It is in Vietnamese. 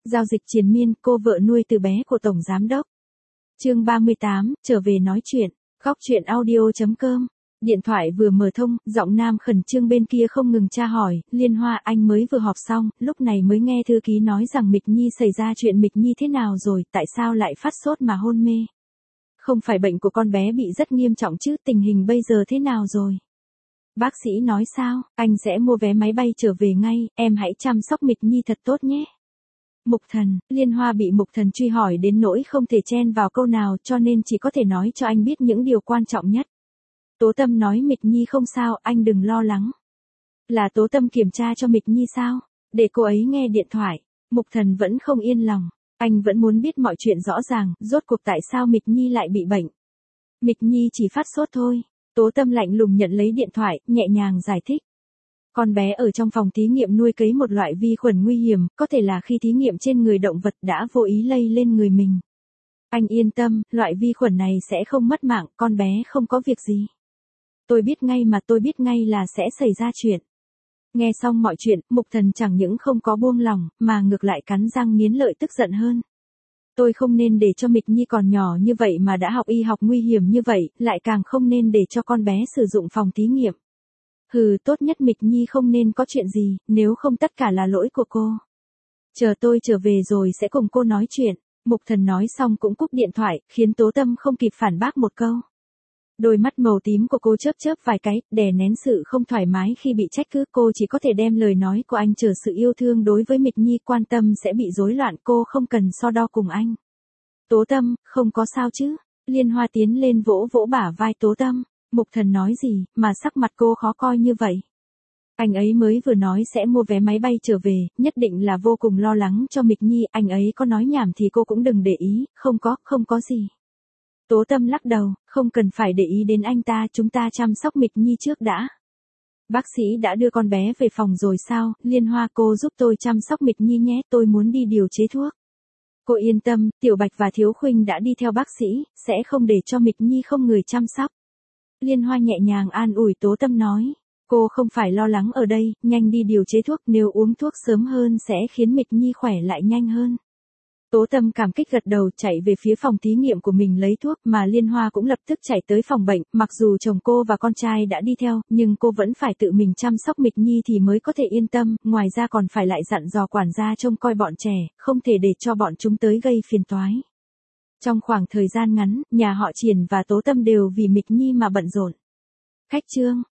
Giao dịch triền miên, cô vợ nuôi từ bé của Tổng Giám đốc. Chương 38, trở về nói chuyện. Góc chuyện audio.com. Điện thoại vừa mở thông, giọng nam khẩn trương bên kia không ngừng tra hỏi, Liên Hoa anh mới vừa họp xong, lúc này mới nghe thư ký nói rằng Mịch Nhi xảy ra chuyện. Mịch Nhi thế nào rồi, tại sao lại phát sốt mà hôn mê? Không phải bệnh của con bé bị rất nghiêm trọng chứ, tình hình bây giờ thế nào rồi? Bác sĩ nói sao, anh sẽ mua vé máy bay trở về ngay, em hãy chăm sóc Mịch Nhi thật tốt nhé. Mục Thần, Liên Hoa bị Mục Thần truy hỏi đến nỗi không thể chen vào câu nào cho nên chỉ có thể nói cho anh biết những điều quan trọng nhất. Tố Tâm nói Mịch Nhi không sao, anh đừng lo lắng. Là Tố Tâm kiểm tra cho Mịch Nhi sao? Để cô ấy nghe điện thoại. Mục Thần vẫn không yên lòng. Anh vẫn muốn biết mọi chuyện rõ ràng, rốt cuộc tại sao Mịch Nhi lại bị bệnh. Mịch Nhi chỉ phát sốt thôi. Tố Tâm lạnh lùng nhận lấy điện thoại, nhẹ nhàng giải thích. Con bé ở trong phòng thí nghiệm nuôi cấy một loại vi khuẩn nguy hiểm, có thể là khi thí nghiệm trên người động vật đã vô ý lây lên người mình. Anh yên tâm, loại vi khuẩn này sẽ không mất mạng, con bé không có việc gì. Tôi biết ngay là sẽ xảy ra chuyện. Nghe xong mọi chuyện, Mục Thần chẳng những không có buông lòng, mà ngược lại cắn răng nghiến lợi tức giận hơn. Tôi không nên để cho Mịch Nhi còn nhỏ như vậy mà đã học y học nguy hiểm như vậy, lại càng không nên để cho con bé sử dụng phòng thí nghiệm. Tốt nhất Mịch Nhi không nên có chuyện gì, nếu không tất cả là lỗi của cô. Chờ tôi trở về rồi sẽ cùng cô nói chuyện. Mục Thần nói xong cũng cúp điện thoại, khiến Tố Tâm không kịp phản bác một câu. Đôi mắt màu tím của cô chớp chớp vài cái, đè nén sự không thoải mái khi bị trách cứ. Cô chỉ có thể đem lời nói của anh chờ sự yêu thương đối với Mịch Nhi quan tâm sẽ bị rối loạn, cô không cần so đo cùng anh. Tố Tâm, không có sao chứ? Liên Hoa tiến lên vỗ vỗ bả vai Tố Tâm. Mục Thần nói gì, mà sắc mặt cô khó coi như vậy? Anh ấy mới vừa nói sẽ mua vé máy bay trở về, nhất định là vô cùng lo lắng cho Mịch Nhi, anh ấy có nói nhảm thì cô cũng đừng để ý, không có gì. Tố Tâm lắc đầu, không cần phải để ý đến anh ta, chúng ta chăm sóc Mịch Nhi trước đã. Bác sĩ đã đưa con bé về phòng rồi sao? Liên Hoa, cô giúp tôi chăm sóc Mịch Nhi nhé, tôi muốn đi điều chế thuốc. Cô yên tâm, Tiểu Bạch và Thiếu Khuynh đã đi theo bác sĩ, sẽ không để cho Mịch Nhi không người chăm sóc. Liên Hoa nhẹ nhàng an ủi Tố Tâm nói, cô không phải lo lắng ở đây, nhanh đi điều chế thuốc, nếu uống thuốc sớm hơn sẽ khiến Mịch Nhi khỏe lại nhanh hơn. Tố Tâm cảm kích gật đầu, chạy về phía phòng thí nghiệm của mình lấy thuốc, mà Liên Hoa cũng lập tức chạy tới phòng bệnh. Mặc dù chồng cô và con trai đã đi theo, nhưng cô vẫn phải tự mình chăm sóc Mịch Nhi thì mới có thể yên tâm, ngoài ra còn phải lại dặn dò quản gia trông coi bọn trẻ, không thể để cho bọn chúng tới gây phiền toái. Trong khoảng thời gian ngắn, nhà họ Triển và Tố Tâm đều vì Mịch Nhi mà bận rộn. Khách Trương,